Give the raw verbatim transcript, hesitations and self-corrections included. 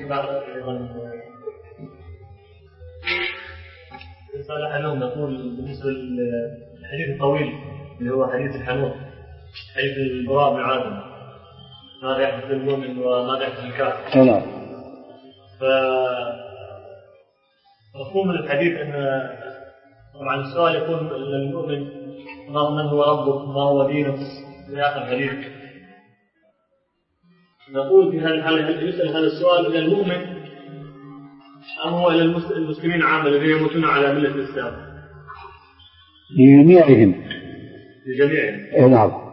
صالح لهم نقول بالنسبة للحديث الطويل اللي هو حديث الحنوط، حديث البراء بن عازب، ماذا يحدث للمؤمن وماذا يحدث للكافر. نعم. فمفهوم الحديث أن طبعا السؤال يكون للمؤمن من هو ربه، ما هو دينه في آخر الحديث. نقول في هذه الحالة هل يسأل هذا السؤال إلى المؤمن أم هو إلى المسلمين عامة الذين يموتون على ملة الإسلام؟ لجميعهم. لجميعهم. نعم.